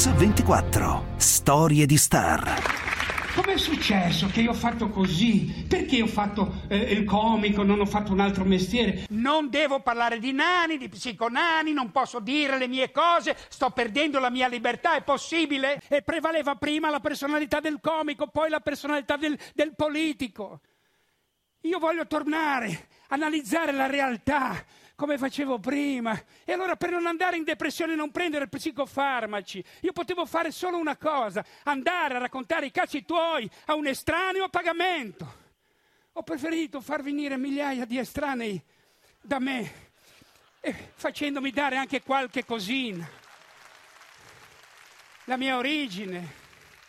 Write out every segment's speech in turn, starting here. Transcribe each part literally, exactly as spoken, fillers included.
Mix ventiquattro. Storie di star. Com'è successo che io ho fatto così? Perché ho fatto eh, il comico, non ho fatto un altro mestiere? Non devo parlare di nani, di psiconani, non posso dire le mie cose, sto perdendo la mia libertà, è possibile? E prevaleva prima la personalità del comico, poi la personalità del, del politico. Io voglio tornare, analizzare la realtà, come facevo prima. E allora, per non andare in depressione e non prendere psicofarmaci, io potevo fare solo una cosa: andare a raccontare i cazzi tuoi a un estraneo a pagamento. Ho preferito far venire migliaia di estranei da me, e facendomi dare anche qualche cosina. La mia origine.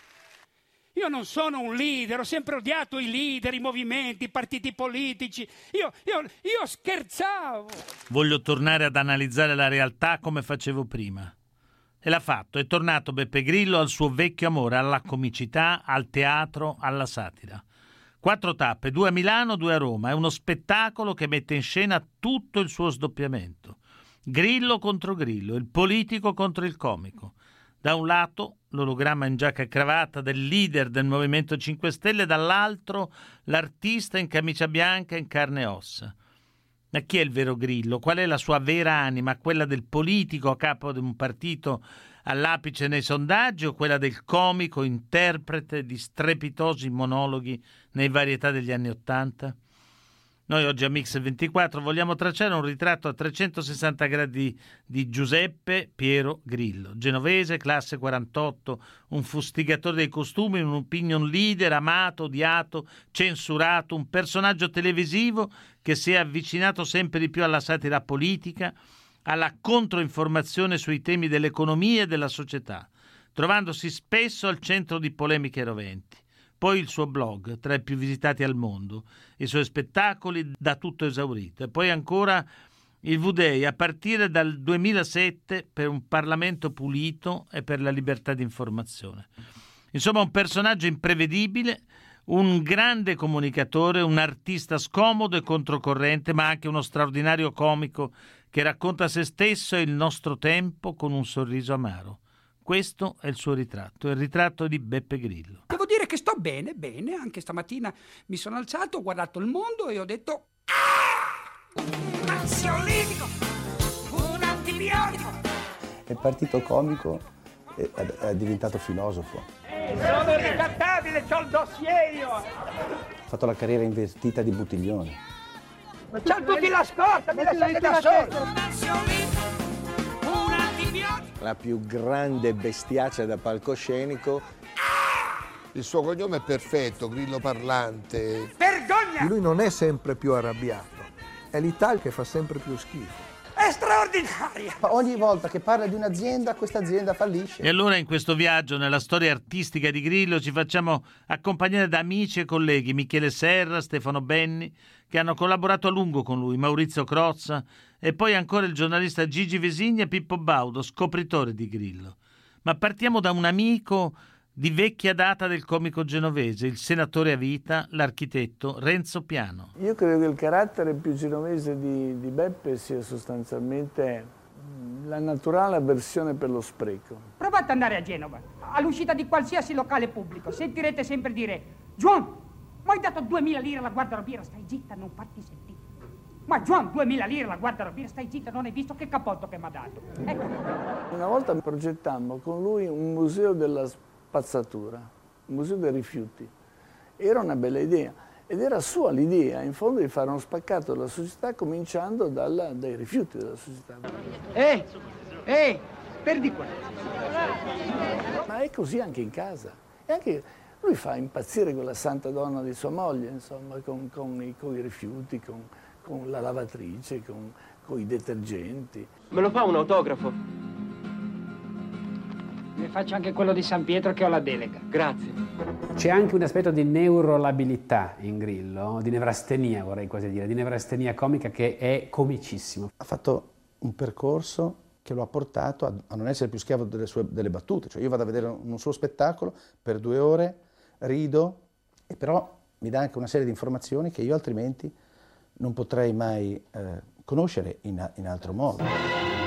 Io non sono un leader, ho sempre odiato i leader, i movimenti, i partiti politici. Io, io, io scherzavo. Voglio tornare ad analizzare la realtà come facevo prima. E l'ha fatto. È tornato Beppe Grillo al suo vecchio amore, alla comicità, al teatro, alla satira. Quattro tappe, due a Milano, due a Roma. È uno spettacolo che mette in scena tutto il suo sdoppiamento. Grillo contro Grillo, il politico contro il comico. Da un lato l'ologramma in giacca e cravatta del leader del Movimento cinque Stelle, dall'altro l'artista in camicia bianca in carne e ossa. Ma chi è il vero Grillo? Qual è la sua vera anima? Quella del politico a capo di un partito all'apice nei sondaggi o quella del comico interprete di strepitosi monologhi nei varietà degli anni Ottanta? Noi oggi a Mix ventiquattro vogliamo tracciare un ritratto a trecentosessanta gradi di Giuseppe Piero Grillo, genovese, classe quarantotto, un fustigatore dei costumi, un opinion leader, amato, odiato, censurato, un personaggio televisivo che si è avvicinato sempre di più alla satira politica, alla controinformazione sui temi dell'economia e della società, trovandosi spesso al centro di polemiche roventi. Poi il suo blog, tra i più visitati al mondo, i suoi spettacoli da tutto esaurito, e poi ancora il V-Day a partire dal duemilasette per un Parlamento pulito e per la libertà di informazione. Insomma, un personaggio imprevedibile, un grande comunicatore, un artista scomodo e controcorrente, ma anche uno straordinario comico che racconta se stesso e il nostro tempo con un sorriso amaro. Questo è il suo ritratto, il ritratto di Beppe Grillo. Devo dire che sto bene, bene. Anche stamattina mi sono alzato, ho guardato il mondo e ho detto: ah! Un ansiolitico! Un antibiotico! Il partito comico è, è diventato filosofo. Eh, sono ricattabile, c'ho il dossier io! Ha fatto la carriera invertita di Buttiglione. Ma c'ho tutti la scorta, mi lasciate da solo! La più grande bestiaccia da palcoscenico. Il suo cognome è perfetto, Grillo parlante. Vergogna! Lui non è sempre più arrabbiato, è l'Italia che fa sempre più schifo. È straordinaria! Ogni volta che parla di un'azienda, questa azienda fallisce. E allora in questo viaggio nella storia artistica di Grillo ci facciamo accompagnare da amici e colleghi, Michele Serra, Stefano Benni, che hanno collaborato a lungo con lui, Maurizio Crozza e poi ancora il giornalista Gigi Vesigna e Pippo Baudo, scopritore di Grillo. Ma partiamo da un amico di vecchia data del comico genovese, il senatore a vita, l'architetto Renzo Piano. Io credo che il carattere più genovese di, di Beppe sia sostanzialmente la naturale avversione per lo spreco. Provate ad andare a Genova, all'uscita di qualsiasi locale pubblico, sentirete sempre dire: Juan, ma hai dato duemila lire alla guardarobiera, stai zitta, non farti sentire. Ma Juan, duemila lire alla guardarobiera, stai zitta, non hai visto che cappotto che mi ha dato. Ecco. Una volta progettammo con lui un museo della spazzatura, un museo dei rifiuti. Era una bella idea ed era sua l'idea, in fondo, di fare uno spaccato della società cominciando dalla, dai rifiuti della società. Ehi, ehi, perdi qua. Ma è così anche in casa. E anche lui fa impazzire quella santa donna di sua moglie, insomma, con, con, i, con i rifiuti, con, con la lavatrice, con, con i detergenti. Me lo fa un autografo? Ne faccio anche quello di San Pietro che ho la delega. Grazie. C'è anche un aspetto di neurolabilità in Grillo, di nevrastenia vorrei quasi dire, di nevrastenia comica che è comicissimo. Ha fatto un percorso che lo ha portato a, a non essere più schiavo delle sue delle battute. Cioè io vado a vedere un, un suo spettacolo per due ore, rido, e però mi dà anche una serie di informazioni che io altrimenti non potrei mai eh, conoscere in, in altro modo.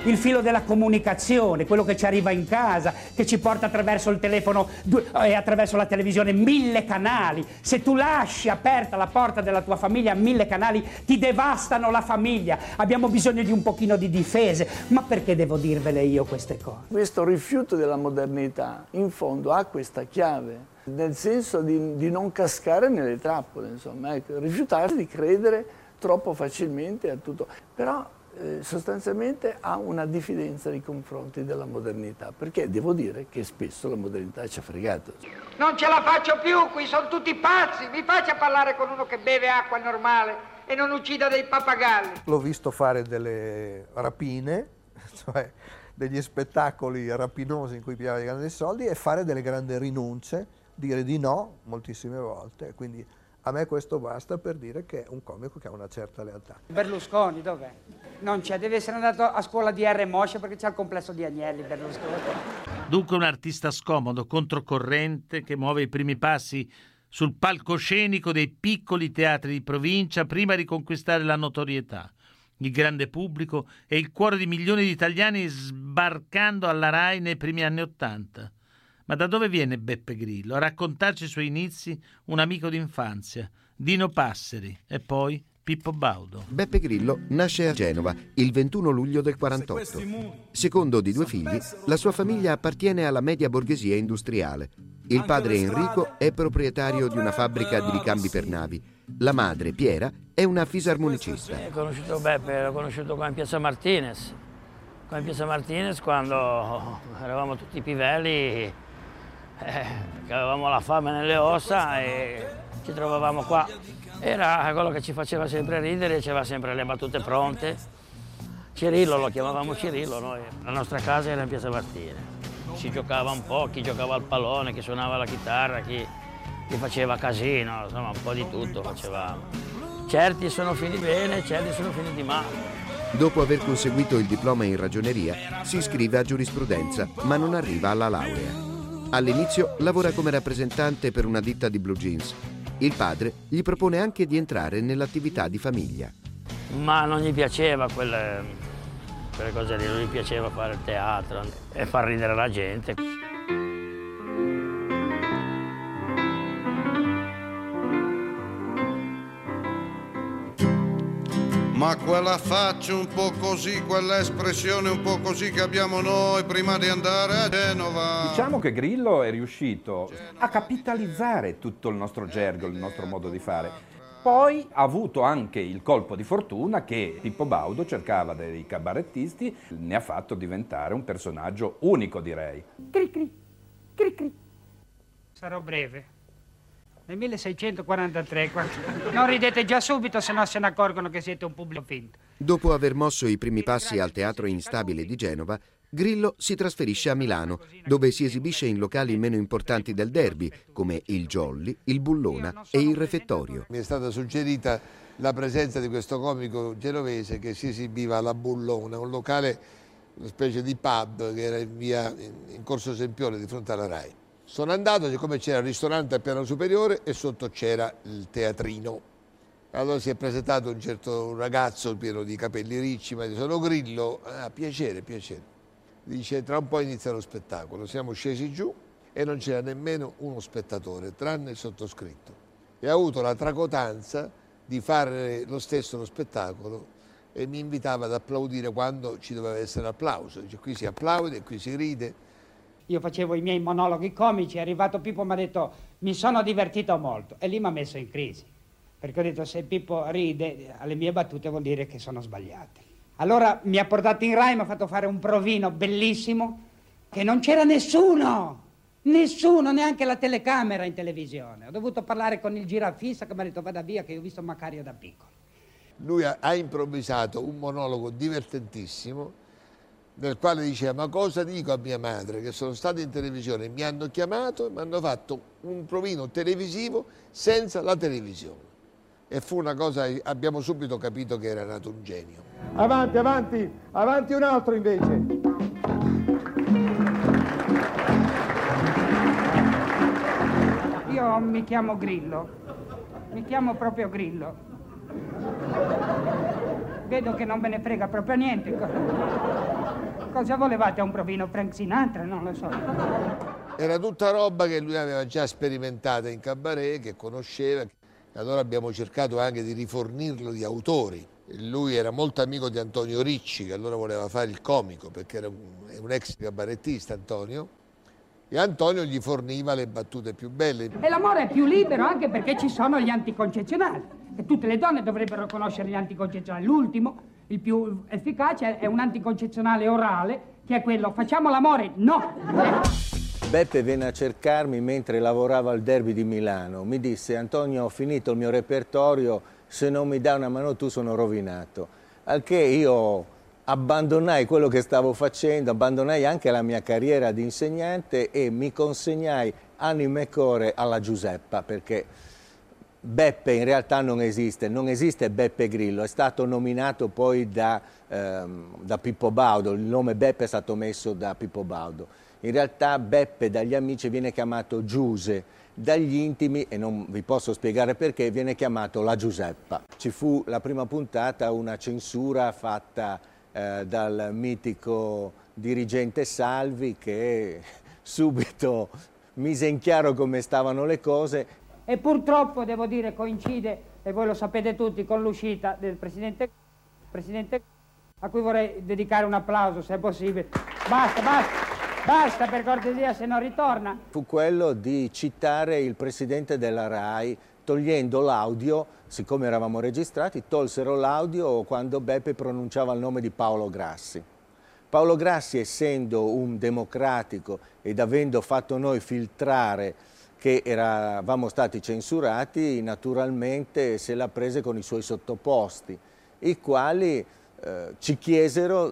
il filo della comunicazione, quello che ci arriva in casa, che ci porta attraverso il telefono e attraverso la televisione mille canali. Se tu lasci aperta la porta della tua famiglia a mille canali, ti devastano la famiglia. Abbiamo bisogno di un pochino di difese. Ma perché devo dirvele io queste cose? Questo rifiuto della modernità, in fondo, ha questa chiave, nel senso di, di non cascare nelle trappole, insomma, ecco, rifiutare di credere troppo facilmente a tutto. Però eh, sostanzialmente ha una diffidenza nei confronti della modernità, perché devo dire che spesso la modernità ci ha fregato. Non ce la faccio più, qui sono tutti pazzi. Mi faccia parlare con uno che beve acqua normale e non uccida dei pappagalli. L'ho visto fare delle rapine, cioè degli spettacoli rapinosi in cui pigliava dei grandi soldi, e fare delle grandi rinunce, dire di no moltissime volte. Quindi a me questo basta per dire che è un comico che ha una certa lealtà. Berlusconi dov'è? Non c'è, deve essere andato a scuola di R. Moscia perché c'ha il complesso di Agnelli, Berlusconi. Dunque un artista scomodo, controcorrente, che muove i primi passi sul palcoscenico dei piccoli teatri di provincia prima di conquistare la notorietà, il grande pubblico e il cuore di milioni di italiani, sbarcando alla Rai nei primi anni Ottanta. Ma da dove viene Beppe Grillo? A raccontarci i suoi inizi un amico d'infanzia, Dino Passeri, e poi Pippo Baudo. Beppe Grillo nasce a Genova il ventuno luglio del quarantotto. Secondo di due figli, la sua famiglia appartiene alla media borghesia industriale. Il padre Enrico è proprietario di una fabbrica di ricambi per navi. La madre, Piera, è una fisarmonicista. Ho conosciuto Beppe, l'ho conosciuto qua in Piazza Martinez. Qua in Piazza Martinez, quando eravamo tutti pivelli, eh, che avevamo la fame nelle ossa e ci trovavamo qua. Era quello che ci faceva sempre ridere, aveva sempre le battute pronte. Cirillo, lo chiamavamo Cirillo noi. La nostra casa era in Piazza Martinez. Si giocava un po', chi giocava al pallone, chi suonava la chitarra, chi, chi faceva casino, insomma un po' di tutto facevamo. Certi sono finiti bene, certi sono finiti male. Dopo aver conseguito il diploma in ragioneria, si iscrive a giurisprudenza, ma non arriva alla laurea. All'inizio lavora come rappresentante per una ditta di blue jeans. Il padre gli propone anche di entrare nell'attività di famiglia. Ma non gli piaceva quelle, quelle cose lì, non gli piaceva fare il teatro e far ridere la gente. Ma quella faccia un po' così, quella espressione un po' così che abbiamo noi prima di andare a Genova. Diciamo che Grillo è riuscito a capitalizzare tutto il nostro gergo, il nostro modo di fare. Poi ha avuto anche il colpo di fortuna che Pippo Baudo cercava dei cabarettisti, ne ha fatto diventare un personaggio unico, direi. Cri cri, cri cri. Sarò breve. Nel milleseicentoquarantatré, non ridete già subito, se no se ne accorgono che siete un pubblico finto. Dopo aver mosso i primi passi al Teatro Instabile di Genova, Grillo si trasferisce a Milano, dove si esibisce in locali meno importanti del Derby, come il Jolly, il Bullona e il Refettorio. Mi è stata suggerita la presenza di questo comico genovese che si esibiva alla Bullona, un locale, una specie di pub che era in via in Corso Sempione di fronte alla Rai. Sono andato, siccome c'era il ristorante al piano superiore e sotto c'era il teatrino. Allora si è presentato un certo ragazzo pieno di capelli ricci, mi ha detto: sono Grillo. Ah, piacere, piacere. Dice: tra un po' inizia lo spettacolo. Siamo scesi giù e non c'era nemmeno uno spettatore, tranne il sottoscritto. E ha avuto la tracotanza di fare lo stesso lo spettacolo e mi invitava ad applaudire quando ci doveva essere applauso. Dice: qui si applaude, qui si ride. Io facevo i miei monologhi comici, è arrivato Pippo e mi ha detto: mi sono divertito molto, e lì mi ha messo in crisi, perché ho detto: se Pippo ride alle mie battute vuol dire che sono sbagliate. Allora mi ha portato in Rai, mi ha fatto fare un provino bellissimo, che non c'era nessuno, nessuno, neanche la telecamera in televisione. Ho dovuto parlare con il girafista che mi ha detto: vada via, che io ho visto Macario da piccolo. Lui ha, ha improvvisato un monologo divertentissimo, nel quale diceva: ma cosa dico a mia madre, che sono stato in televisione, mi hanno chiamato e mi hanno fatto un provino televisivo senza la televisione. E fu una cosa, abbiamo subito capito che era nato un genio. Avanti, avanti, avanti un altro invece. Io mi chiamo Grillo, mi chiamo proprio Grillo. Vedo che non ve ne frega proprio niente. Cosa volevate, un provino Frank Sinatra? Non lo so. Era tutta roba che lui aveva già sperimentata in cabaret, che conosceva. Allora abbiamo cercato anche di rifornirlo di autori. Lui era molto amico di Antonio Ricci, che allora voleva fare il comico, perché era un, è un ex cabarettista Antonio, e Antonio gli forniva le battute più belle. E l'amore è più libero anche perché ci sono gli anticoncezionali, e tutte le donne dovrebbero conoscere gli anticoncezionali. L'ultimo, il più efficace, è un anticoncezionale orale, che è quello: facciamo l'amore, no! Beppe venne a cercarmi mentre lavorava al Derby di Milano. Mi disse: Antonio, ho finito il mio repertorio, se non mi dai una mano tu sono rovinato. Al che io abbandonai quello che stavo facendo, abbandonai anche la mia carriera di insegnante e mi consegnai anima e cuore alla Giuseppa, perché Beppe in realtà non esiste, non esiste Beppe Grillo, è stato nominato poi da, ehm, da Pippo Baudo, il nome Beppe è stato messo da Pippo Baudo. In realtà Beppe dagli amici viene chiamato Giuse, dagli intimi, e non vi posso spiegare perché, viene chiamato la Giuseppa. Ci fu la prima puntata una censura fatta eh, dal mitico dirigente Salvi, che subito mise in chiaro come stavano le cose. E purtroppo, devo dire, coincide, e voi lo sapete tutti, con l'uscita del presidente, presidente a cui vorrei dedicare un applauso, se è possibile. Basta, basta. Basta, per cortesia, se non ritorna. Fu quello di citare il presidente della RAI, togliendo l'audio, siccome eravamo registrati, tolsero l'audio quando Beppe pronunciava il nome di Paolo Grassi. Paolo Grassi, essendo un democratico ed avendo fatto noi filtrare che eravamo stati censurati, naturalmente se la prese con i suoi sottoposti, i quali eh, ci chiesero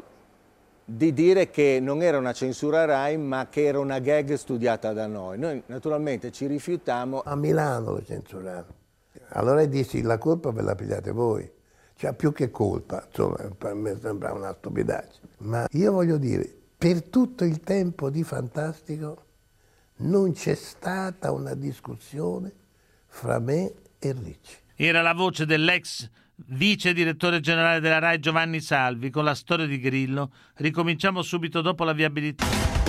di dire che non era una censura RAI, ma che era una gag studiata da noi. Noi naturalmente ci rifiutammo. A Milano lo censurarono. Allora dissi: la colpa ve la pigliate voi. Cioè, più che colpa, insomma, per me sembra una stupidaggine. Ma io voglio dire, per tutto il tempo di Fantastico non c'è stata una discussione fra me e Ricci. Era la voce dell'ex vice direttore generale della RAI Giovanni Salvi con la storia di Grillo. Ricominciamo subito dopo la viabilità.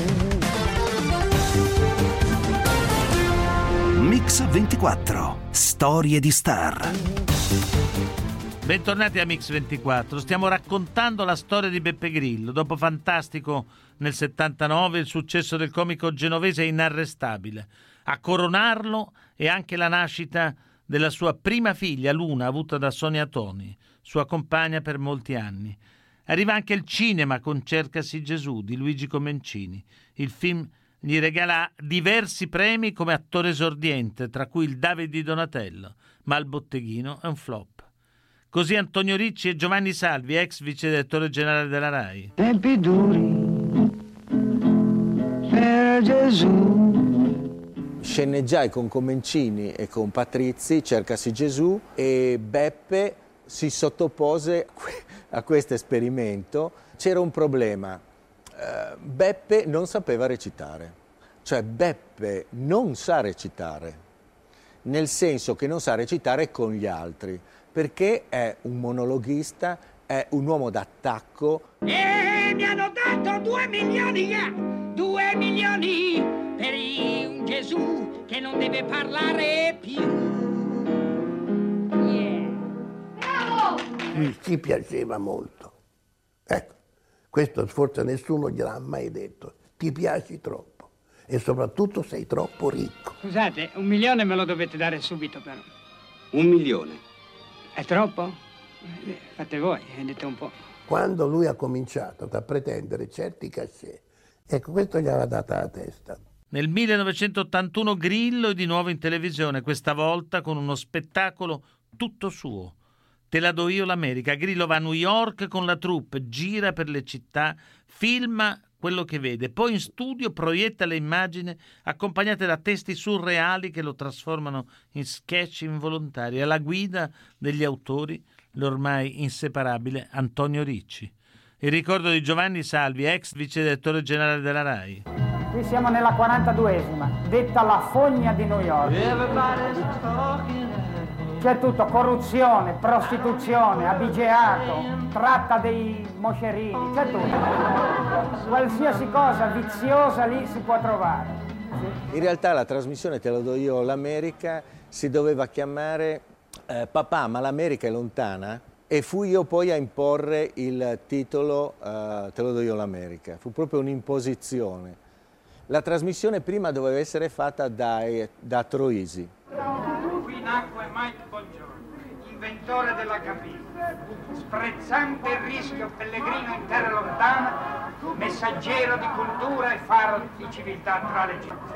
Mix ventiquattro, storie di star. Bentornati a Mix ventiquattro. Stiamo raccontando la storia di Beppe Grillo. Dopo Fantastico nel settantanove, il successo del comico genovese è inarrestabile. A coronarlo è anche la nascita della sua prima figlia, Luna, avuta da Sonia Toni, sua compagna per molti anni. Arriva anche il cinema con Cercasi Gesù di Luigi Comencini. Il film gli regala diversi premi come attore esordiente, tra cui il David di Donatello, ma il botteghino è un flop. Così Antonio Ricci e Giovanni Salvi, ex vice direttore generale della RAI. Tempi duri per Gesù. Sceneggiai con Comencini e con Patrizi Cercasi Gesù e Beppe si sottopose a questo esperimento. C'era un problema, uh, Beppe non sapeva recitare, cioè Beppe non sa recitare, nel senso che non sa recitare con gli altri, perché è un monologhista, è un uomo d'attacco. E mi hanno dato due milioni, yeah, due milioni per un Gesù che non deve parlare più. Yeah. Bravo! Ci, ci piaceva molto. Ecco, questo forse nessuno gliel'ha mai detto. Ti piaci troppo e soprattutto sei troppo ricco. Scusate, un milione me lo dovete dare subito però. Un milione? È troppo? Fate voi, dite un po'. Quando lui ha cominciato a pretendere certi cachet, ecco, questo gli aveva data la testa. Nel millenovecentottantuno Grillo è di nuovo in televisione, questa volta con uno spettacolo tutto suo. Te la do io l'America. Grillo va a New York con la troupe, gira per le città, filma quello che vede, poi in studio proietta le immagini accompagnate da testi surreali che lo trasformano in sketch involontari. Alla guida degli autori l'ormai inseparabile Antonio Ricci. Il ricordo di Giovanni Salvi, ex vice direttore generale della RAI. Qui siamo nella quarantaduesima, detta la fogna di New York. C'è tutto, corruzione, prostituzione, abigeato, tratta dei moscerini, c'è tutto. Qualsiasi cosa viziosa lì si può trovare. Sì. In realtà la trasmissione Te lo do io l'America si doveva chiamare eh, Papà, ma l'America è lontana? E fui io poi a imporre il titolo eh, Te lo do io l'America. Fu proprio un'imposizione. La trasmissione prima doveva essere fatta da, da Troisi. Qui nacque Mike Bongiorno, inventore della cabina, sprezzante il rischio pellegrino in terra lontana, messaggero di cultura e faro di civiltà tra le città.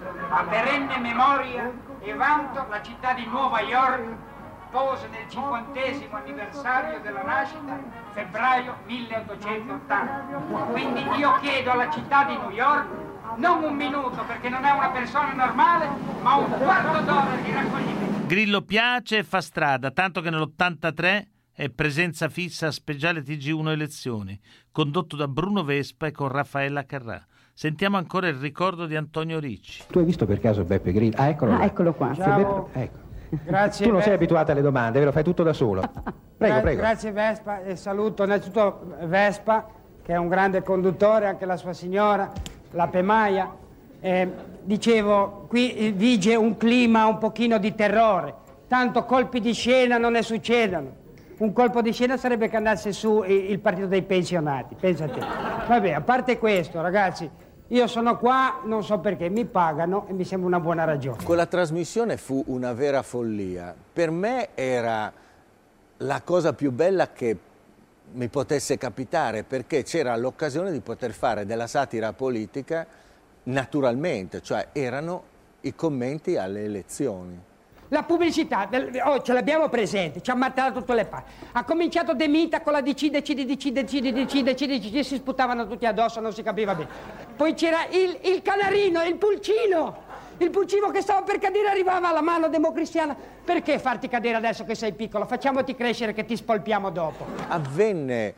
A perenne memoria e vanto la città di Nuova York pose nel cinquantesimo anniversario della nascita, febbraio milleottocentottanta. Quindi io chiedo alla città di New York non un minuto, perché non è una persona normale, ma un quarto d'ora di raccoglimento. Grillo piace e fa strada, tanto che nell'ottantatré è presenza fissa a Speciale T G uno Elezioni, condotto da Bruno Vespa e con Raffaella Carrà. Sentiamo ancora il ricordo di Antonio Ricci. Tu hai visto per caso Beppe Grillo? Ah, eccolo, ah, eccolo qua. Beppe... Ecco. Grazie. Tu non Vespa. sei abituata alle domande, ve lo fai tutto da solo. Prego, Gra- prego. Grazie Vespa e saluto innanzitutto Vespa, che è un grande conduttore, anche la sua signora, la Pemaia. Eh, dicevo, qui vige un clima un pochino di terrore, tanto colpi di scena non ne succedono. Un colpo di scena sarebbe che andasse su il partito dei pensionati, pensa a te. Vabbè, a parte questo, ragazzi, io sono qua, non so perché, mi pagano e mi sembra una buona ragione. Quella trasmissione fu una vera follia. Per me era la cosa più bella che mi potesse capitare, perché c'era l'occasione di poter fare della satira politica naturalmente, cioè erano i commenti alle elezioni. La pubblicità, del, oh, ce l'abbiamo presente, ci ha martellato tutte le parti. Ha cominciato De Mita con la D C, decide, decide, decide, decide, decide, decide, si sputavano tutti addosso, non si capiva bene. Poi c'era il, il canarino, il pulcino, il pulcino che stava per cadere, arrivava alla mano democristiana. Perché farti cadere adesso che sei piccolo? Facciamoti crescere che ti spolpiamo dopo. Avvenne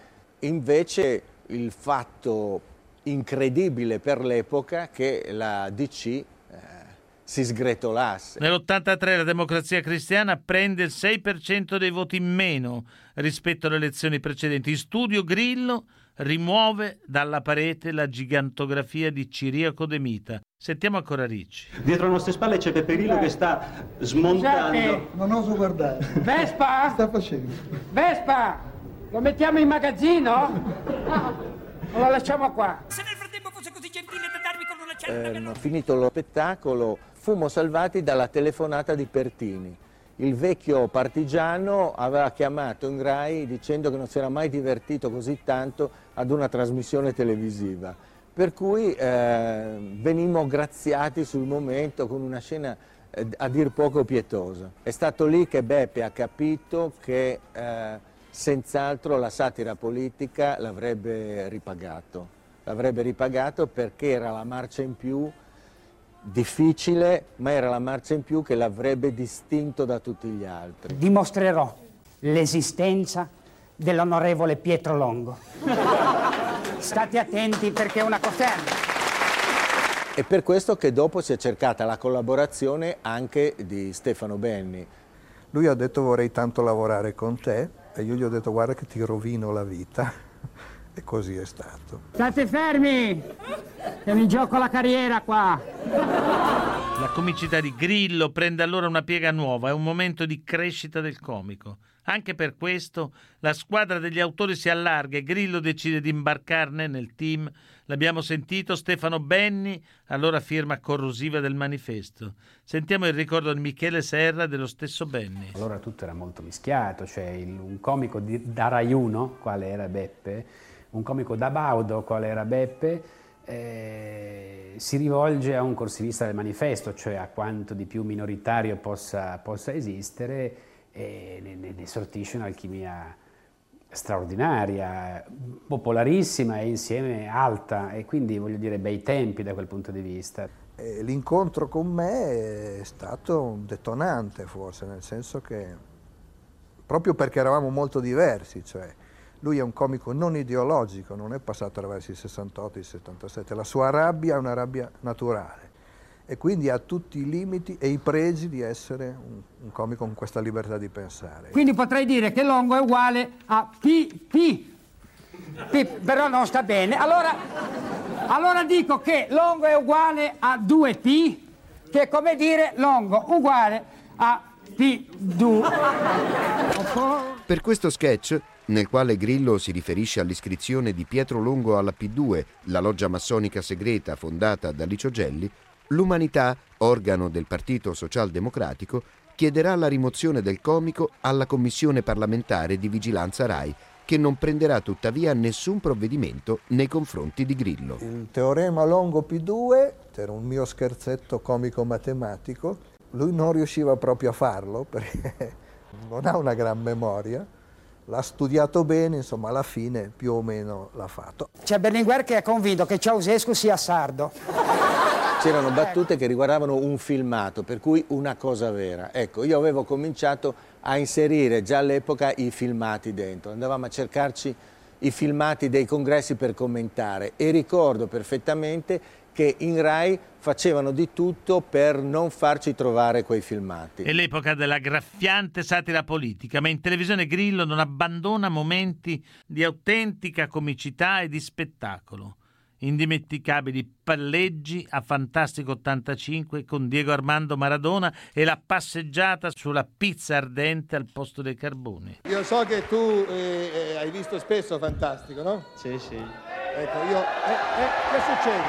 invece il fatto incredibile per l'epoca che la D C si sgretolasse. Nell'ottantatré la Democrazia Cristiana prende il sei per cento dei voti in meno rispetto alle elezioni precedenti. In studio Grillo rimuove dalla parete la gigantografia di Ciriaco De Mita. Sentiamo ancora Ricci. Dietro alle nostre spalle c'è Beppe Grillo che sta smontando. Giuseppe. Non oso guardare. Vespa? Sta facendo? Vespa, lo mettiamo in magazzino? O lo lasciamo qua? Se nel frattempo fosse così gentile da darmi con una certa... Eh, finito lo spettacolo, fummo salvati dalla telefonata di Pertini. Il vecchio partigiano aveva chiamato in Rai dicendo che non si era mai divertito così tanto ad una trasmissione televisiva. Per cui eh, venimmo graziati sul momento con una scena eh, a dir poco pietosa. È stato lì che Beppe ha capito che eh, senz'altro la satira politica l'avrebbe ripagato. L'avrebbe ripagato perché era la marcia in più, difficile, ma era la marcia in più che l'avrebbe distinto da tutti gli altri. Dimostrerò l'esistenza dell'onorevole Pietro Longo. State attenti perché è una costerna. È per questo che dopo si è cercata la collaborazione anche di Stefano Benni. Lui ha detto vorrei tanto lavorare con te e io gli ho detto guarda che ti rovino la vita. E così è stato. State fermi, che mi gioco la carriera qua. La comicità di Grillo prende allora una piega nuova, è un momento di crescita del comico. Anche per questo la squadra degli autori si allarga e Grillo decide di imbarcarne nel team. L'abbiamo sentito, Stefano Benni, allora firma corrosiva del manifesto. Sentiamo il ricordo di Michele Serra dello stesso Benni. Allora tutto era molto mischiato, cioè il, un comico di, da Rai uno, quale era Beppe, un comico da Baudo, quale era Beppe, eh, si rivolge a un corsivista del manifesto, cioè a quanto di più minoritario possa, possa esistere, e ne, ne, ne sortisce un'alchimia straordinaria, popolarissima e insieme alta, e quindi voglio dire bei tempi da quel punto di vista. Eh, l'incontro con me è stato un detonante forse, nel senso che proprio perché eravamo molto diversi, cioè lui è un comico non ideologico, non è passato attraverso i sessantotto, i settantasette, la sua rabbia è una rabbia naturale. e quindi ha tutti i limiti e i pregi di essere un, un comico con questa libertà di pensare. Quindi potrei dire che Longo è uguale a P, P, P, però non sta bene. Allora, allora dico che Longo è uguale a due P, che è come dire Longo uguale a P due. Per questo sketch, nel quale Grillo si riferisce all'iscrizione di Pietro Longo alla P due, la loggia massonica segreta fondata da Licio Gelli, l'Umanità, organo del Partito Socialdemocratico, chiederà la rimozione del comico alla Commissione parlamentare di vigilanza Rai, che non prenderà tuttavia nessun provvedimento nei confronti di Grillo. Il teorema Longo P due, era un mio scherzetto comico-matematico, lui non riusciva proprio a farlo perché non ha una gran memoria, l'ha studiato bene, insomma alla fine più o meno l'ha fatto. C'è Berlinguer che è convinto che Ceausescu sia sardo. C'erano battute che riguardavano un filmato, per cui una cosa vera. Ecco, io avevo cominciato a inserire già all'epoca i filmati dentro, andavamo a cercarci i filmati dei congressi per commentare e ricordo perfettamente che in Rai facevano di tutto per non farci trovare quei filmati. È l'epoca della graffiante satira politica, ma in televisione Grillo non abbandona momenti di autentica comicità e di spettacolo. Indimenticabili palleggi a Fantastico ottantacinque con Diego Armando Maradona e la passeggiata sulla pizza ardente al posto dei carboni. Io so che tu eh, hai visto spesso Fantastico, no? Sì, sì. Ecco, io... Eh, eh, che succede?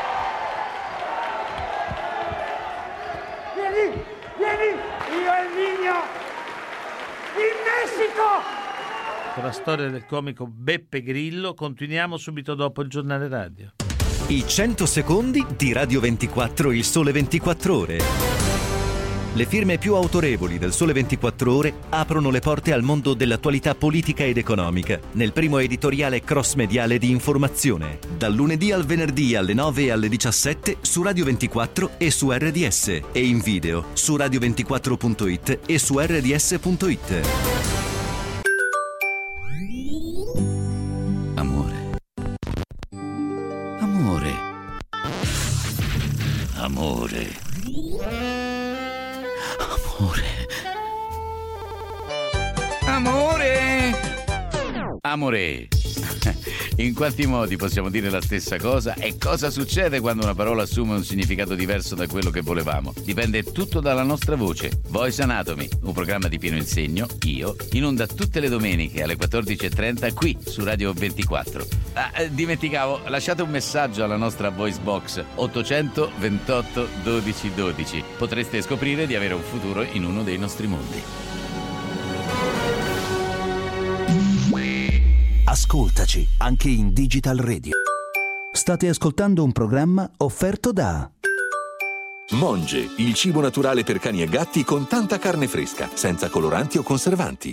Vieni, vieni, io e il Nino, in Messico! Con la storia del comico Beppe Grillo continuiamo subito dopo il giornale radio. I cento secondi di Radio ventiquattro Il Sole ventiquattro Ore. Le firme più autorevoli del Sole ventiquattro Ore aprono le porte al mondo dell'attualità politica ed economica nel primo editoriale cross-mediale di informazione, dal lunedì al venerdì alle nove e alle diciassette su Radio ventiquattro e su R D S e in video su radio ventiquattro punto it e su R D S punto it. Amore. Amore. Amore. Amore. Amore. Amore. In quanti modi possiamo dire la stessa cosa e cosa succede quando una parola assume un significato diverso da quello che volevamo? Dipende tutto dalla nostra voce. Voice Anatomy, un programma di pieno insegno, io, in onda tutte le domeniche alle quattordici e trenta qui su Radio ventiquattro. Ah, eh, dimenticavo, lasciate un messaggio alla nostra voice box ottocento ventotto dodici dodici. Potreste scoprire di avere un futuro in uno dei nostri mondi. Ascoltaci anche in Digital Radio. State ascoltando un programma offerto da Monge, il cibo naturale per cani e gatti con tanta carne fresca, senza coloranti o conservanti.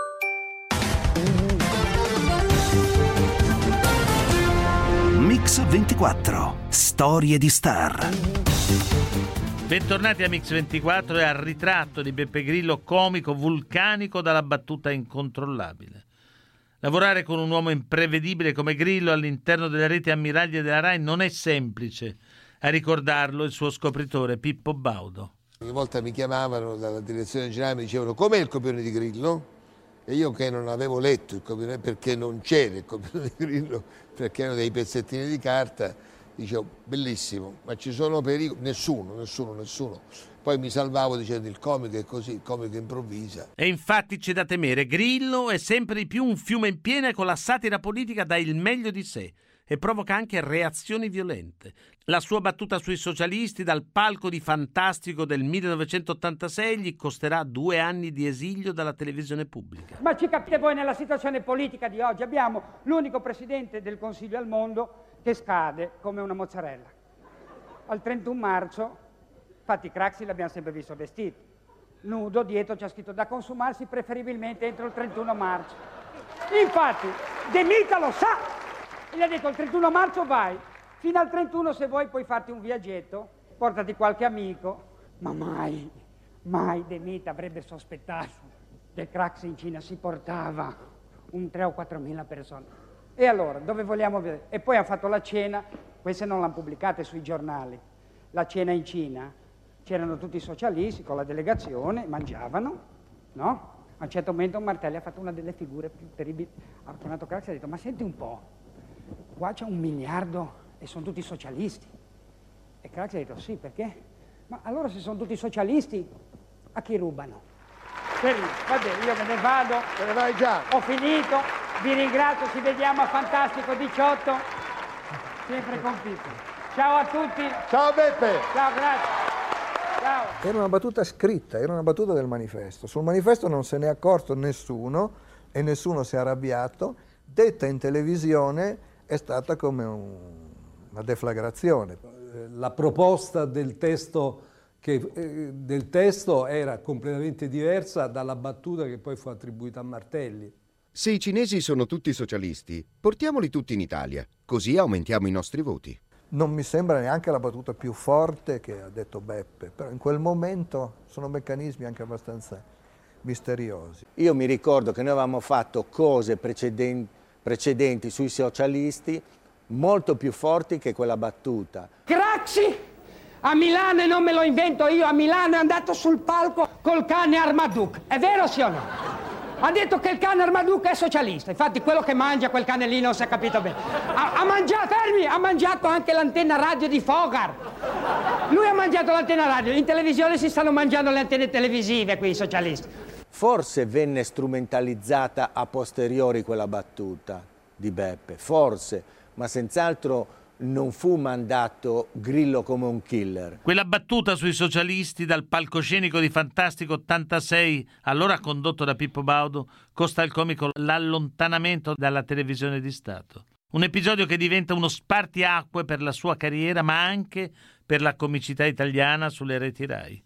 Mix ventiquattro, storie di star. Bentornati a Mix ventiquattro e al ritratto di Beppe Grillo, comico vulcanico dalla battuta incontrollabile. Lavorare con un uomo imprevedibile come Grillo all'interno delle reti ammiraglie della Rai non è semplice. A ricordarlo il suo scopritore Pippo Baudo. Ogni volta mi chiamavano dalla direzione generale e mi dicevano com'è il copione di Grillo? E io che non avevo letto il copione perché non c'era il copione di Grillo, perché erano dei pezzettini di carta, dicevo bellissimo, ma ci sono pericoli? Nessuno, nessuno, nessuno. Poi mi salvavo dicendo il comico è così, il comico improvvisa. E infatti c'è da temere, Grillo è sempre di più un fiume in piena e con la satira politica dà il meglio di sé e provoca anche reazioni violente. La sua battuta sui socialisti dal palco di Fantastico del millenovecentottantasei gli costerà due anni di esilio dalla televisione pubblica. Ma ci capite voi nella situazione politica di oggi? Abbiamo l'unico presidente del Consiglio al mondo che scade come una mozzarella. Al trentuno marzo... Infatti Craxi l'abbiamo sempre visto vestito, nudo, dietro c'è scritto da consumarsi preferibilmente entro il trentuno marzo. Infatti De Mita lo sa e gli ha detto il trentuno marzo vai, fino al trentuno se vuoi puoi farti un viaggetto, portati qualche amico, ma mai, mai De Mita avrebbe sospettato che Craxi in Cina si portava un tre o quattro mila persone. E allora, dove vogliamo vedere? E poi hanno fatto la cena, queste non l'hanno pubblicate sui giornali. la cena in Cina, c'erano tutti i socialisti con la delegazione, mangiavano, no? A un certo momento Martelli ha fatto una delle figure più terribili, ha chiamato Craxi e ha detto: ma senti un po', qua c'è un miliardo e sono tutti socialisti. E Craxi ha detto: sì, perché? Ma allora se sono tutti socialisti, a chi rubano? Fermi, va bene, io me ne vado. Te ne vai già? Ho finito, vi ringrazio, ci vediamo a Fantastico diciotto, sempre con Pippo. Ciao a tutti. Ciao Beppe. Ciao, grazie. Ciao. Era una battuta scritta, era una battuta del manifesto. Sul manifesto non se ne è accorto nessuno e nessuno si è arrabbiato. Detta in televisione è stata come un, una deflagrazione. La proposta del testo, che, eh, del testo era completamente diversa dalla battuta che poi fu attribuita a Martelli. Se i cinesi sono tutti socialisti, portiamoli tutti in Italia, così aumentiamo i nostri voti. Non mi sembra neanche la battuta più forte che ha detto Beppe, però in quel momento sono meccanismi anche abbastanza misteriosi. Io mi ricordo che noi avevamo fatto cose precedenti, precedenti sui socialisti molto più forti che quella battuta. Craxi a Milano, e non me lo invento io, a Milano è andato sul palco col cane Armaduc, è vero sì o no? Ha detto che il cane Armaduc è socialista, infatti quello che mangia quel cane lì non si è capito bene. Ha, ha mangiato, fermi, ha mangiato anche l'antenna radio di Fogar. Lui ha mangiato l'antenna radio, in televisione si stanno mangiando le antenne televisive qui i socialisti. Forse venne strumentalizzata a posteriori quella battuta di Beppe, forse, ma senz'altro non fu mandato Grillo come un killer. Quella battuta sui socialisti dal palcoscenico di Fantastico ottantasei, allora condotto da Pippo Baudo, costa al comico l'allontanamento dalla televisione di Stato. Un episodio che diventa uno spartiacque per la sua carriera, ma anche per la comicità italiana sulle reti Rai.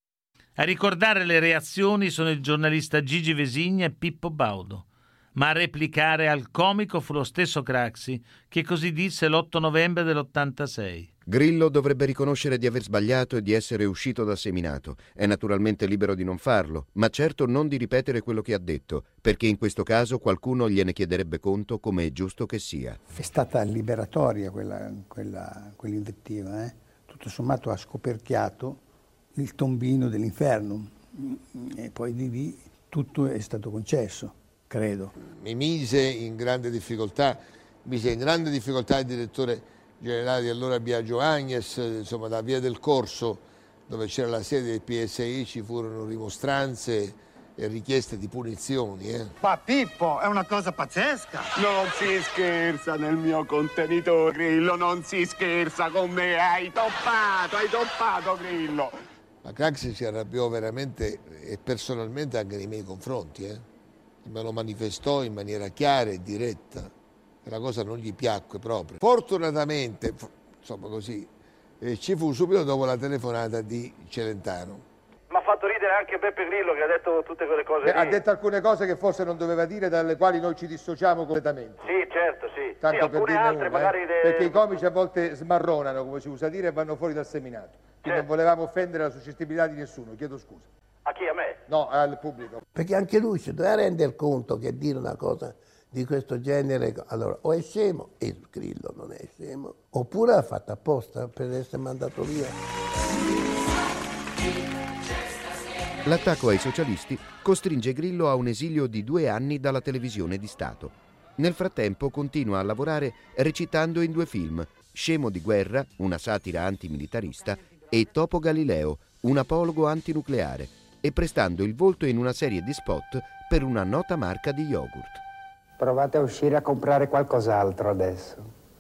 A ricordare le reazioni sono il giornalista Gigi Vesigna e Pippo Baudo, ma a replicare al comico fu lo stesso Craxi, che così disse l'otto novembre dell'ottantasei. Grillo dovrebbe riconoscere di aver sbagliato e di essere uscito da seminato. È naturalmente libero di non farlo, ma certo non di ripetere quello che ha detto, perché in questo caso qualcuno gliene chiederebbe conto, come è giusto che sia. È stata liberatoria quella, quella, quell'invettiva, eh? Tutto sommato ha scoperchiato il tombino dell'inferno e poi di lì tutto è stato concesso, credo. Mi mise in grande difficoltà, mise in grande difficoltà il direttore generale di allora Biagio Agnes, insomma da Via del Corso, dove c'era la sede del P S I, ci furono rimostranze e richieste di punizioni. Eh. Ma Pippo, è una cosa pazzesca! Non si scherza nel mio contenitore, Grillo, non si scherza con me, hai toppato, hai toppato, Grillo! Ma Craxi si arrabbiò veramente e personalmente anche nei miei confronti, eh. Me lo manifestò in maniera chiara e diretta, la cosa non gli piacque proprio. Fortunatamente, insomma così, eh, ci fu subito dopo la telefonata di Celentano. Mi ha fatto ridere anche Beppe Grillo che ha detto tutte quelle cose. Eh, ha detto alcune cose che forse non doveva dire, dalle quali noi ci dissociamo completamente. Sì, certo, sì. Tanto sì, per dirne altre, una, magari eh, de... perché i comici a volte smarronano, come si usa dire, e vanno fuori dal seminato. Quindi non volevamo offendere la suscettibilità di nessuno, chiedo scusa. A chi? A me? No, al pubblico. Perché anche lui si doveva rendere conto che dire una cosa di questo genere, allora o è scemo, e Grillo non è scemo, oppure l'ha fatta apposta per essere mandato via. L'attacco ai socialisti costringe Grillo a un esilio di due anni dalla televisione di Stato. Nel frattempo continua a lavorare recitando in due film, Scemo di guerra, una satira antimilitarista, e Topo Galileo, un apologo antinucleare, e prestando il volto in una serie di spot per una nota marca di yogurt. Provate a uscire a comprare qualcos'altro adesso.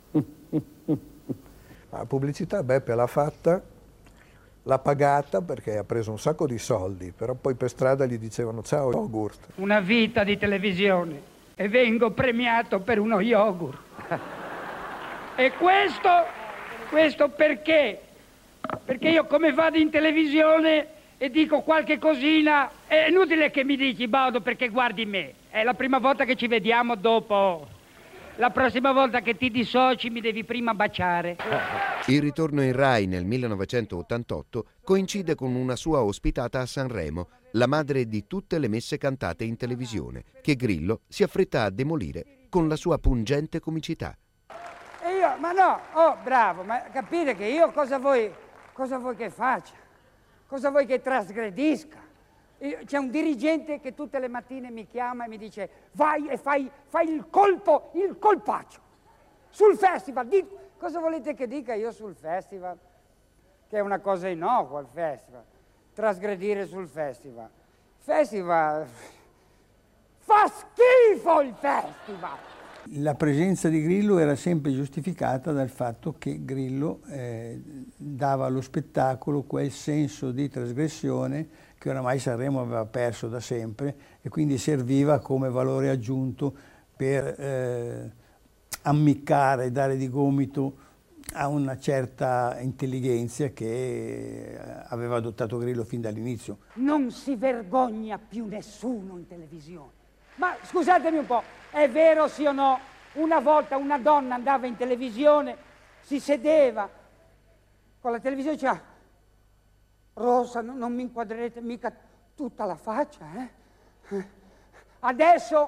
La pubblicità Beppe l'ha fatta, l'ha pagata perché ha preso un sacco di soldi, però poi per strada gli dicevano ciao yogurt. Una vita di televisione e vengo premiato per uno yogurt. E questo, questo perché? Perché io come vado in televisione e dico qualche cosina, è inutile che mi dici Baudo perché guardi me, è la prima volta che ci vediamo dopo, la prossima volta che ti dissoci mi devi prima baciare. Il ritorno in Rai nel millenovecentottantotto coincide con una sua ospitata a Sanremo, la madre di tutte le messe cantate in televisione, che Grillo si affretta a demolire con la sua pungente comicità. E io, ma no, oh bravo, ma capite che io cosa vuoi... Cosa vuoi che faccia? Cosa vuoi che trasgredisca? C'è un dirigente che tutte le mattine mi chiama e mi dice vai e fai, fai il colpo, il colpaccio sul festival. Di... Cosa volete che dica io sul festival? Che è una cosa innocua il festival. Trasgredire sul festival. Festival... Fa schifo il festival! La presenza di Grillo era sempre giustificata dal fatto che Grillo eh, dava allo spettacolo quel senso di trasgressione che oramai Sanremo aveva perso da sempre e quindi serviva come valore aggiunto per eh, ammiccare, dare di gomito a una certa intelligenza che aveva adottato Grillo fin dall'inizio. Non si vergogna più nessuno in televisione. Ma scusatemi un po', è vero sì o no? Una volta una donna andava in televisione, si sedeva con la televisione e diceva Rosa, no, non mi inquadrerete mica tutta la faccia, eh? Adesso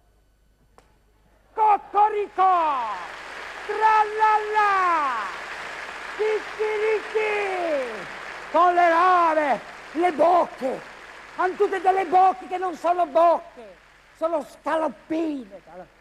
Coccoricò, trallallà, chicchirichì, con le robe, le bocche, hanno tutte delle bocche che non sono bocche. Sono scaloppine.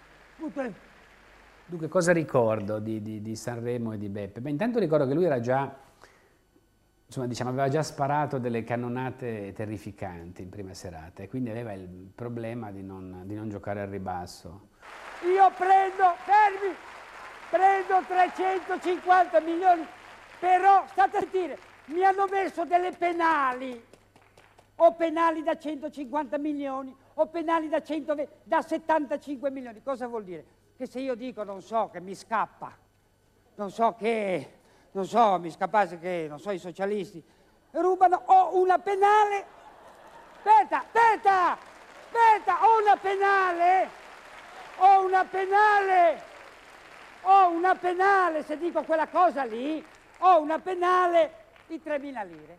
Dunque, cosa ricordo di, di, di Sanremo e di Beppe? Beh, intanto ricordo che lui era già, insomma, diciamo, aveva già sparato delle cannonate terrificanti in prima serata e quindi aveva il problema di non, di non giocare al ribasso. Io prendo, fermi, prendo trecentocinquanta milioni, però, state a sentire, mi hanno messo delle penali, o penali da centocinquanta milioni, o penali da, centoventi, da settantacinque milioni. Cosa vuol dire? Che se io dico, non so, che mi scappa, non so che, non so, mi scappasse che, non so, i socialisti rubano, ho una penale, aspetta, aspetta, aspetta, ho una penale, ho una penale, ho una penale, se dico quella cosa lì, ho una penale di tremila lire.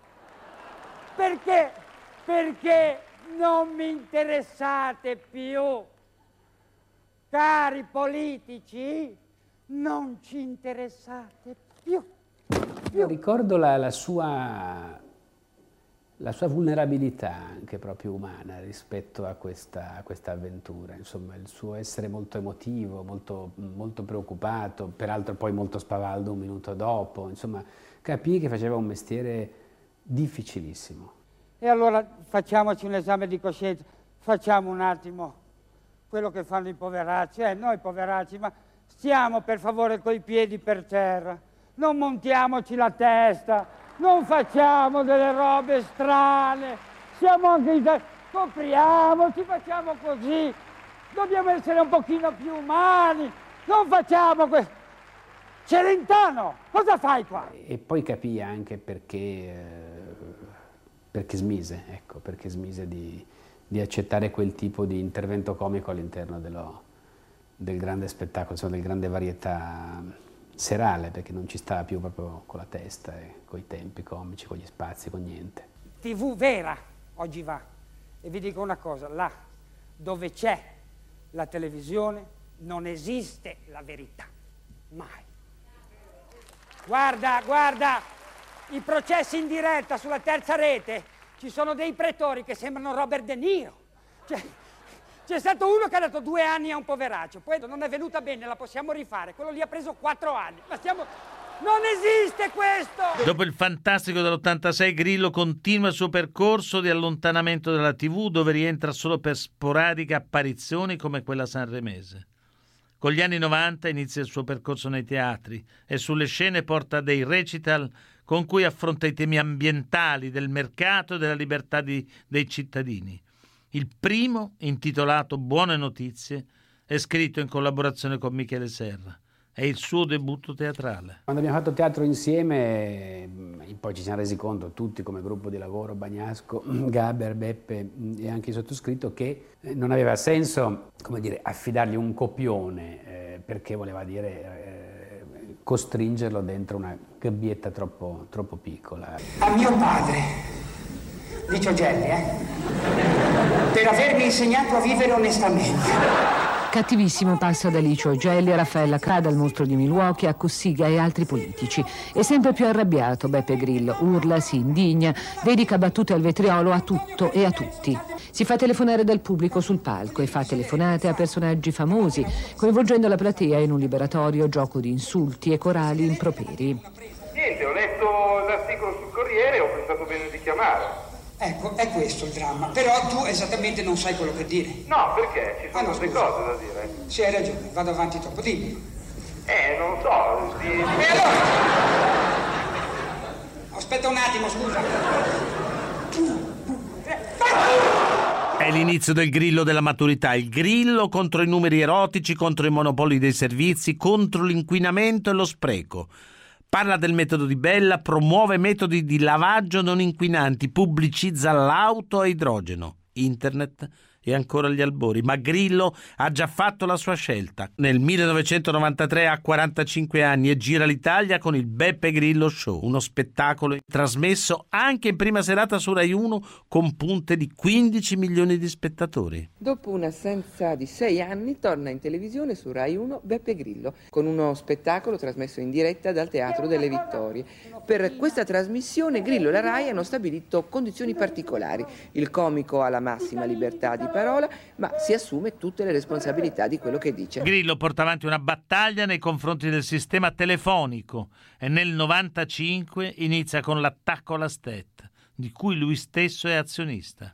Perché? Perché non mi interessate più, cari politici, non ci interessate più. più. Io ricordo la, la, sua, la sua vulnerabilità anche proprio umana rispetto a questa, a questa avventura, insomma il suo essere molto emotivo, molto, molto preoccupato, peraltro poi molto spavaldo un minuto dopo, insomma capì che faceva un mestiere difficilissimo. E allora facciamoci un esame di coscienza, facciamo un attimo quello che fanno i poveracci, eh, noi poveracci, ma stiamo per favore coi piedi per terra, non montiamoci la testa, non facciamo delle robe strane, siamo anche in... copriamoci, facciamo così, dobbiamo essere un pochino più umani, non facciamo questo. Celentano, cosa fai qua? E poi capì anche perché... Eh... perché smise, ecco, perché smise di, di accettare quel tipo di intervento comico all'interno dello, del grande spettacolo, insomma, del grande varietà serale, perché non ci stava più proprio con la testa, e con i tempi comici, con gli spazi, con niente. tivù vera oggi va, e vi dico una cosa, là dove c'è la televisione non esiste la verità, mai. Guarda, guarda, i processi in diretta sulla terza rete, ci sono dei pretori che sembrano Robert De Niro. Cioè, c'è stato uno che ha dato due anni a un poveraccio, poi non è venuta bene, la possiamo rifare. Quello lì ha preso quattro anni. Ma stiamo... Non esiste questo! Dopo il Fantastico dell'ottantasei, Grillo continua il suo percorso di allontanamento dalla tivù, dove rientra solo per sporadiche apparizioni come quella sanremese. Con gli anni novanta inizia il suo percorso nei teatri e sulle scene porta dei recital con cui affronta i temi ambientali, del mercato e della libertà di, dei cittadini. Il primo, intitolato Buone Notizie, è scritto in collaborazione con Michele Serra. È il suo debutto teatrale. Quando abbiamo fatto teatro insieme, poi ci siamo resi conto tutti come gruppo di lavoro, Bagnasco, Gaber, Beppe e anche il sottoscritto, che non aveva senso, come dire, affidargli un copione, eh, perché voleva dire eh, costringerlo dentro una gabbietta troppo, troppo piccola. A mio padre, Licio Gelli, eh, per avermi insegnato a vivere onestamente. Cattivissimo passa da Licio Gelli a Raffaella Crada, il mostro di Milwaukee, a Cossiga e altri politici. E sempre più arrabbiato Beppe Grillo, urla, si indigna, dedica battute al vetriolo a tutto e a tutti. Si fa telefonare dal pubblico sul palco e fa telefonate a personaggi famosi, coinvolgendo la platea in un liberatorio gioco di insulti e corali improperi. Niente, ho letto l'articolo sul Corriere e ho pensato bene di chiamare. Ecco, è questo il dramma. Però tu esattamente non sai quello che dire. No, perché? Ci sono Ah, no, tante scusa. cose da dire. Sì, hai ragione, vado avanti troppo, dimmi. Eh, non lo so. Di... E allora? Aspetta un attimo, scusa. È l'inizio del grillo della maturità, il grillo contro i numeri erotici, contro i monopoli dei servizi, contro l'inquinamento e lo spreco. Parla del metodo di Bella, promuove metodi di lavaggio non inquinanti, pubblicizza l'auto a idrogeno, internet e ancora gli albori. Ma Grillo ha già fatto la sua scelta. Nel millenovecentonovantatré ha quarantacinque anni e gira l'Italia con il Beppe Grillo Show, uno spettacolo trasmesso anche in prima serata su Rai uno con punte di quindici milioni di spettatori. Dopo un'assenza di sei anni torna in televisione su Rai uno Beppe Grillo con uno spettacolo trasmesso in diretta dal Teatro delle Vittorie. Per questa trasmissione Grillo e la Rai hanno stabilito condizioni particolari. Il comico ha la massima libertà di parola, ma si assume tutte le responsabilità di quello che dice. Grillo porta avanti una battaglia nei confronti del sistema telefonico e nel novantacinque inizia con l'attacco alla Stet, di cui lui stesso è azionista.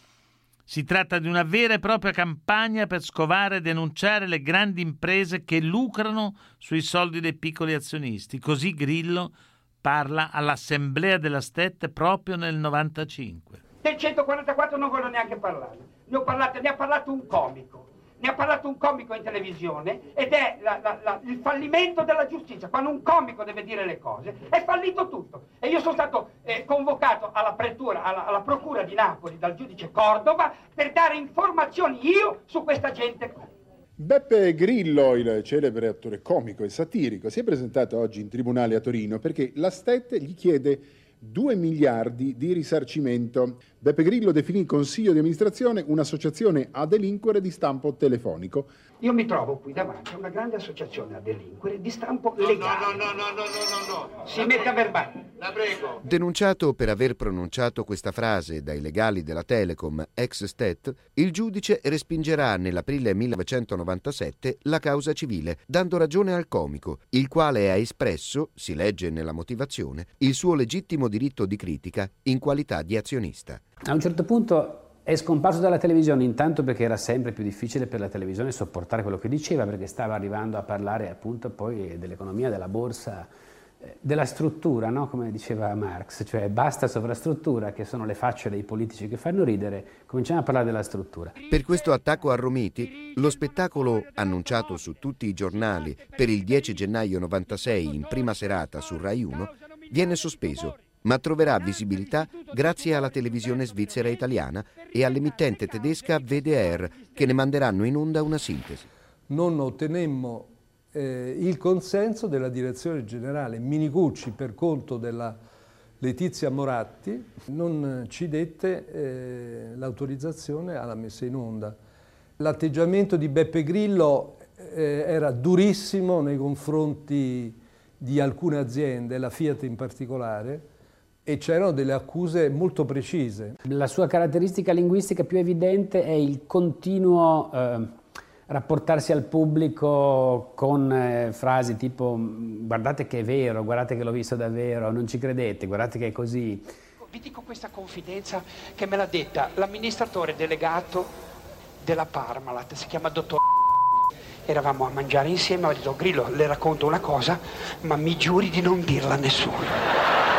Si tratta di una vera e propria campagna per scovare e denunciare le grandi imprese che lucrano sui soldi dei piccoli azionisti. Così Grillo parla all'assemblea della Stet proprio nel novantacinque. Del centoquarantaquattro non voglio neanche parlare. Ne ho parlato, ne ha parlato un comico. Ne ha parlato un comico in televisione ed è la, la, la, il fallimento della giustizia. Quando un comico deve dire le cose, è fallito tutto. E io sono stato eh, convocato alla pretura, alla, alla procura di Napoli dal giudice Cordova per dare informazioni io su questa gente qua. Beppe Grillo, il celebre attore comico e satirico, si è presentato oggi in tribunale a Torino perché la Stet gli chiede due miliardi di risarcimento. Beppe Grillo definì il consiglio di amministrazione un'associazione a delinquere di stampo telefonico. Io mi trovo qui davanti a una grande associazione a delinquere di stampo legale. No, no, no, no, no, no, no. Si mette a verbale. La prego. Denunciato per aver pronunciato questa frase dai legali della Telecom ex Stet, il giudice respingerà nell'aprile millenovecentonovantasette la causa civile, dando ragione al comico, il quale ha espresso, si legge nella motivazione, il suo legittimo diritto di critica in qualità di azionista. A un certo punto è scomparso dalla televisione, intanto perché era sempre più difficile per la televisione sopportare quello che diceva, perché stava arrivando a parlare appunto poi dell'economia, della borsa, della struttura, no? Come diceva Marx, cioè basta sovrastruttura, che sono le facce dei politici che fanno ridere, cominciamo a parlare della struttura. Per questo attacco a Romiti, lo spettacolo annunciato su tutti i giornali per il dieci gennaio novantasei in prima serata su Rai uno viene sospeso, ma troverà visibilità grazie alla televisione svizzera e italiana e all'emittente tedesca V D R, che ne manderanno in onda una sintesi. Non ottenemmo eh, il consenso della direzione generale. Minicucci, per conto della Letizia Moratti, non ci dette eh, l'autorizzazione alla messa in onda. L'atteggiamento di Beppe Grillo eh, era durissimo nei confronti di alcune aziende, la Fiat in particolare, e c'erano delle accuse molto precise. La sua caratteristica linguistica più evidente è il continuo eh, rapportarsi al pubblico con eh, frasi tipo guardate che è vero, guardate che l'ho visto davvero, non ci credete, guardate che è così. Vi dico questa confidenza che me l'ha detta l'amministratore delegato della Parmalat, si chiama dottor. Eravamo a mangiare insieme, ho detto Grillo, le racconto una cosa, ma mi giuri di non dirla a nessuno.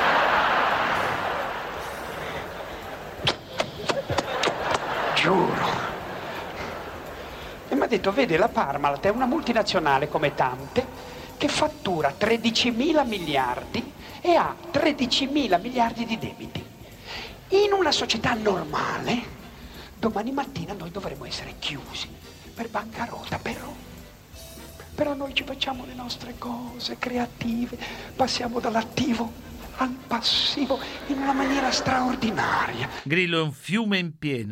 Giuro. E mi ha detto, vede, la Parmalat è una multinazionale come tante che fattura tredicimila miliardi e ha tredicimila miliardi di debiti. In una società normale, domani mattina noi dovremmo essere chiusi per bancarotta, però. Però noi ci facciamo le nostre cose creative, passiamo dall'attivo al passivo in una maniera straordinaria. Grillo è un fiume in piena.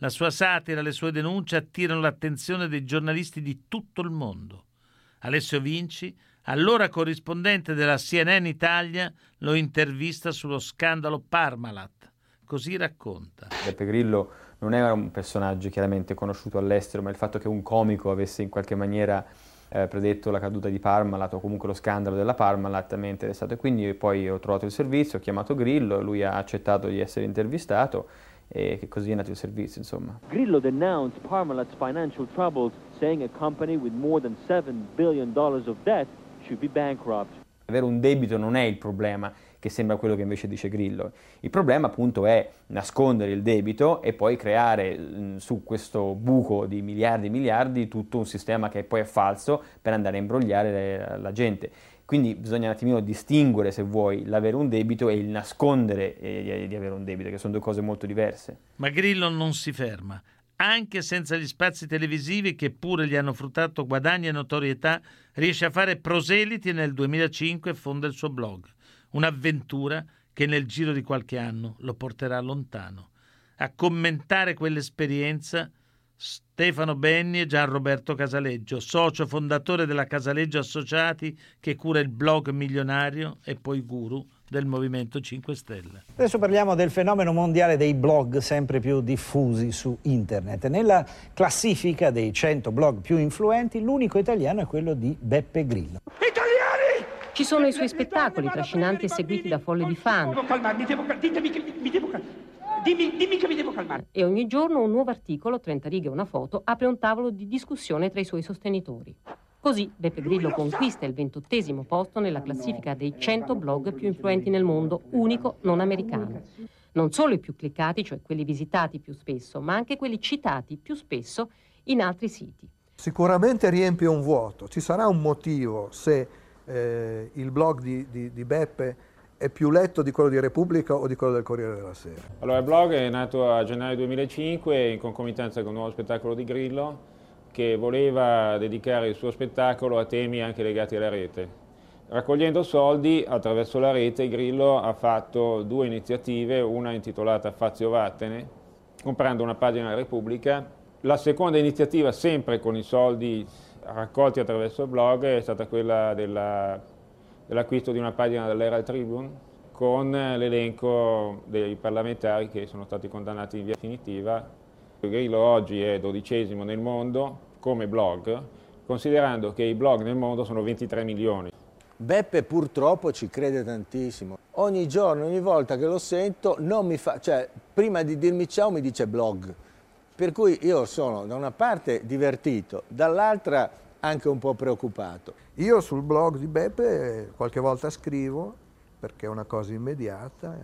La sua satira, le sue denunce attirano l'attenzione dei giornalisti di tutto il mondo. Alessio Vinci, allora corrispondente della C N N Italia, lo intervista sullo scandalo Parmalat. Così racconta. Beppe Grillo non era un personaggio chiaramente conosciuto all'estero, ma il fatto che un comico avesse in qualche maniera eh, predetto la caduta di Parmalat o comunque lo scandalo della Parmalat mi ha interessato, e quindi poi ho trovato il servizio, ho chiamato Grillo, lui ha accettato di essere intervistato e che così è nato il servizio, insomma. Grillo denounced Parmalat's financial troubles, saying a company with more than seven billion dollars of debt should be bankrupt. Avere un debito non è il problema, che sembra quello che invece dice Grillo. Il problema appunto è nascondere il debito e poi creare mh, su questo buco di miliardi e miliardi tutto un sistema che poi è falso per andare a imbrogliare la gente. Quindi bisogna un attimino distinguere, se vuoi, l'avere un debito e il nascondere eh, di avere un debito, che sono due cose molto diverse. Ma Grillo non si ferma. Anche senza gli spazi televisivi, che pure gli hanno fruttato guadagni e notorietà, riesce a fare proseliti e nel duemilacinque fonda il suo blog. Un'avventura che nel giro di qualche anno lo porterà lontano. A commentare quell'esperienza Stefano Benni e Gianroberto Casaleggio, socio fondatore della Casaleggio Associati, che cura il blog milionario e poi guru del Movimento cinque Stelle. Adesso parliamo del fenomeno mondiale dei blog sempre più diffusi su internet. Nella classifica dei cento blog più influenti, l'unico italiano è quello di Beppe Grillo. Italiani! Ci sono i suoi spettacoli trascinanti e seguiti da folle di fan. Mi devo calmare, mi devo, ditemi che mi devo calmare. Dimmi, dimmi che mi devo calmare. E ogni giorno un nuovo articolo, trenta righe e una foto, apre un tavolo di discussione tra i suoi sostenitori. Così Beppe Grillo conquista il ventottesimo posto nella classifica dei cento blog più influenti nel mondo, unico non americano. Non solo i più cliccati, cioè quelli visitati più spesso, ma anche quelli citati più spesso in altri siti. Sicuramente riempie un vuoto. Ci sarà un motivo se eh, il blog di, di, di Beppe è più letto di quello di Repubblica o di quello del Corriere della Sera? Allora, il blog è nato a gennaio duemilacinque in concomitanza con un nuovo spettacolo di Grillo, che voleva dedicare il suo spettacolo a temi anche legati alla rete. Raccogliendo soldi attraverso la rete, Grillo ha fatto due iniziative, una intitolata Fazio Vattene, comprando una pagina della Repubblica. La seconda iniziativa, sempre con i soldi raccolti attraverso il blog, è stata quella della, dell'acquisto di una pagina dell'Herald Tribune, con l'elenco dei parlamentari che sono stati condannati in via definitiva. Grillo oggi è dodicesimo nel mondo come blog, considerando che i blog nel mondo sono ventitré milioni. Beppe purtroppo ci crede tantissimo. Ogni giorno, ogni volta che lo sento, non mi fa, cioè, prima di dirmi ciao mi dice blog. Per cui io sono da una parte divertito, dall'altra anche un po' preoccupato. Io sul blog di Beppe qualche volta scrivo, perché è una cosa immediata.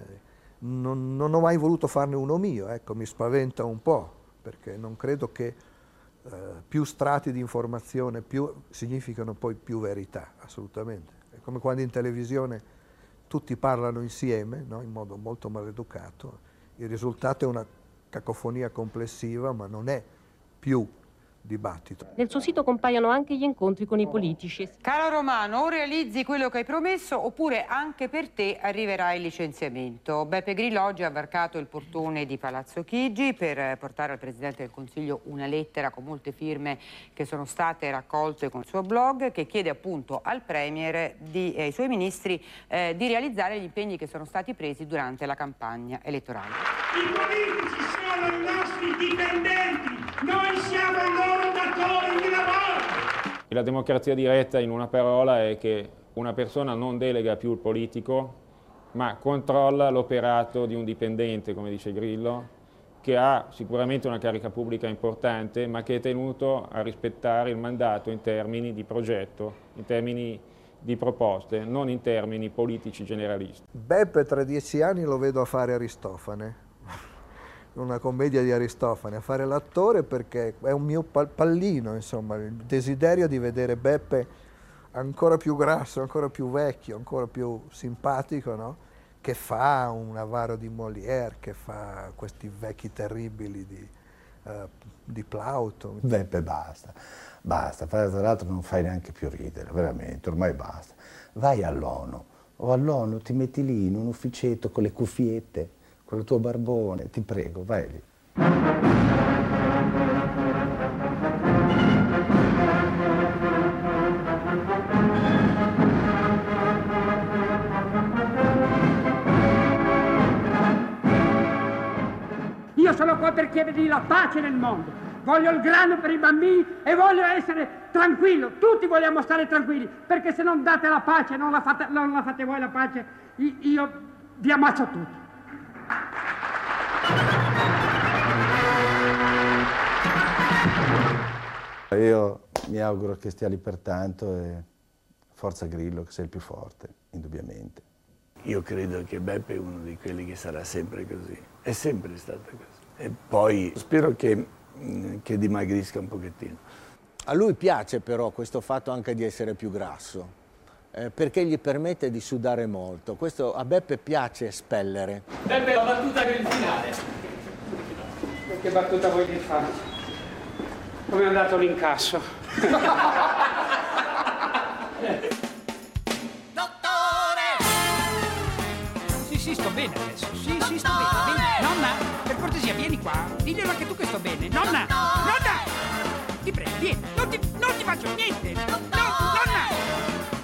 Non, non ho mai voluto farne uno mio, ecco, mi spaventa un po', perché non credo che eh, più strati di informazione più, significano poi più verità, assolutamente. È come quando in televisione tutti parlano insieme, no? In modo molto maleducato, il risultato è una cacofonia complessiva, ma non è più dibattito. Nel suo sito compaiono anche gli incontri con i politici. Caro Romano, o realizzi quello che hai promesso oppure anche per te arriverà il licenziamento. Beppe Grillo oggi ha varcato il portone di Palazzo Chigi per portare al Presidente del Consiglio una lettera con molte firme che sono state raccolte con il suo blog, che chiede appunto al Premier e eh, ai suoi ministri eh, di realizzare gli impegni che sono stati presi durante la campagna elettorale. I politici sono i nostri dipendenti, noi siamo i loro datori di lavoro. La democrazia diretta, in una parola, è che una persona non delega più il politico, ma controlla l'operato di un dipendente, come dice Grillo, che ha sicuramente una carica pubblica importante, ma che è tenuto a rispettare il mandato in termini di progetto, in termini di proposte, non in termini politici generalisti. Beppe tra dieci anni lo vedo a fare Aristofane, una commedia di Aristofane, a fare l'attore, perché è un mio pallino, insomma, il desiderio di vedere Beppe ancora più grasso, ancora più vecchio, ancora più simpatico, no? Che fa un avaro di Molière, che fa questi vecchi terribili di, uh, di Plauto. Beppe, basta, basta, tra l'altro non fai neanche più ridere, veramente, ormai basta. Vai all'ONU, o all'ONU ti metti lì in un ufficetto con le cuffiette, con il tuo barbone, ti prego, vai lì. sono qua per chiedergli la pace nel mondo. Voglio il grano per i bambini e voglio essere tranquillo. Tutti vogliamo stare tranquilli, perché se non date la pace, non la fate, non la fate voi la pace, io vi ammazzo tutti. Io mi auguro che stia lì per tanto e forza Grillo, che sei il più forte, indubbiamente. Io credo che Beppe è uno di quelli che sarà sempre così, è sempre stato così. E poi spero che, che dimagrisca un pochettino. A lui piace però questo fatto anche di essere più grasso, eh, perché gli permette di sudare molto. Questo a Beppe piace espellere. Beppe, la battuta per il finale. Che battuta vuoi che faccia? Come è andato l'incasso? Sì, sì, sto bene adesso. Sì, sì, sto bene. bene. Nonna, per cortesia, vieni qua. Diglielo anche tu che sto bene. Nonna! Nonna! Ti prego, vieni. Non ti, non ti faccio niente. No, nonna!